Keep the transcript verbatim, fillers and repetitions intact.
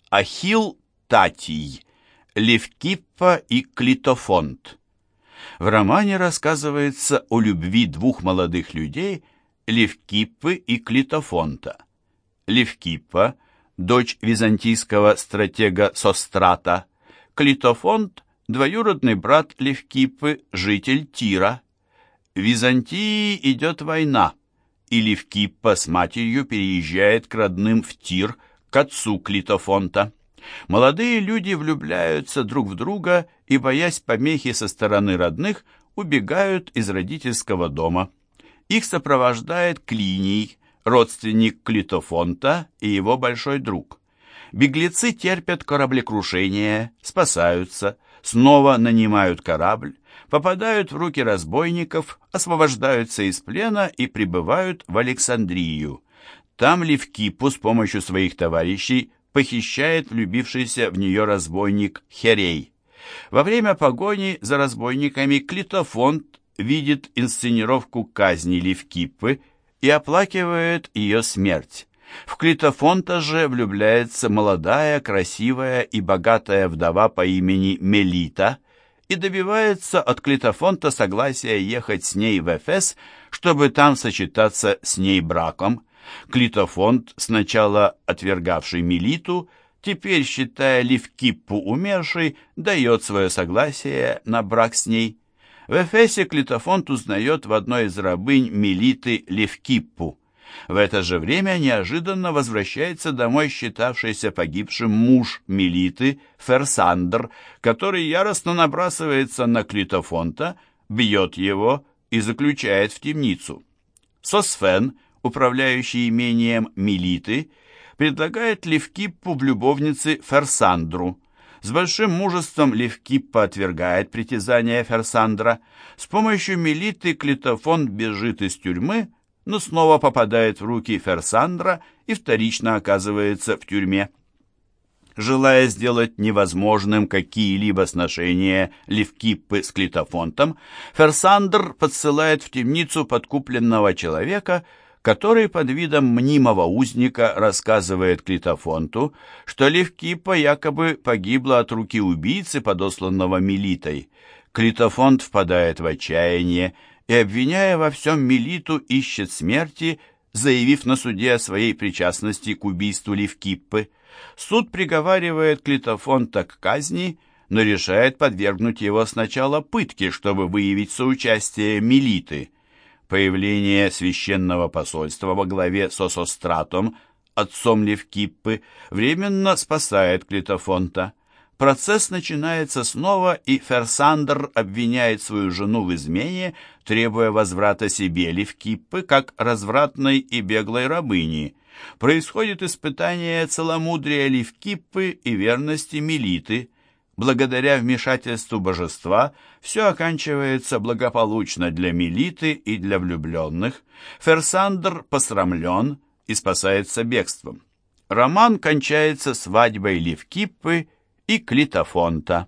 Ахилл Татий, Левкиппа и Клитофонт. В романе рассказывается о любви двух молодых людей, Левкиппы и Клитофонта. Левкиппа – дочь византийского стратега Сострата, Клитофонт – двоюродный брат Левкиппы, житель Тира. В Византии идет война, и Левкиппа с матерью переезжает к родным в Тир, к отцу Клитофонта. Молодые люди влюбляются друг в друга и, боясь помехи со стороны родных, убегают из родительского дома. Их сопровождает Клиний, родственник Клитофонта и его большой друг. Беглецы терпят кораблекрушение, спасаются, снова нанимают корабль, попадают в руки разбойников, освобождаются из плена и прибывают в Александрию. Там Левкиппу с помощью своих товарищей похищает влюбившийся в нее разбойник Херей. Во время погони за разбойниками Клитофонт видит инсценировку казни Левкиппы и оплакивает ее смерть. В Клитофонта же влюбляется молодая, красивая и богатая вдова по имени Мелита и добивается от Клитофонта согласия ехать с ней в Эфес, чтобы там сочетаться с ней браком. Клитофонт, сначала отвергавший Мелиту, теперь, считая Левкиппу умершей, дает свое согласие на брак с ней. В Эфесе Клитофонт узнает в одной из рабынь Мелиты Левкиппу. В это же время неожиданно возвращается домой считавшийся погибшим муж Мелиты, Ферсандр, который яростно набрасывается на Клитофонта, бьет его и заключает в темницу. Сосфен, управляющий имением Мелиты, предлагает Левкиппу в любовнице Ферсандру. С большим мужеством Левкиппа отвергает притязания Ферсандра. С помощью Мелиты Клитофонт бежит из тюрьмы, но снова попадает в руки Ферсандра и вторично оказывается в тюрьме. Желая сделать невозможным какие-либо сношения Левкиппы с Клитофонтом, Ферсандр подсылает в темницу подкупленного человека, который под видом мнимого узника рассказывает Клитофонту, что Левкиппа якобы погибла от руки убийцы, подосланного Мелитой. Клитофонт впадает в отчаяние и, обвиняя во всем Мелиту, ищет смерти, заявив на суде о своей причастности к убийству Левкиппы. Суд приговаривает Клитофонта к казни, но решает подвергнуть его сначала пытке, чтобы выявить соучастие Мелиты. Появление священного посольства во главе с Сосостратом, отцом Левкиппы, временно спасает Клитофонта. Процесс начинается снова, и Ферсандр обвиняет свою жену в измене, требуя возврата себе Левкиппы как развратной и беглой рабыни. Происходит испытание целомудрия Левкиппы и верности Мелиты. Благодаря вмешательству божества все оканчивается благополучно для Мелиты и для влюбленных. Ферсандр посрамлен и спасается бегством. Роман кончается свадьбой Левкиппы и Клитофонта.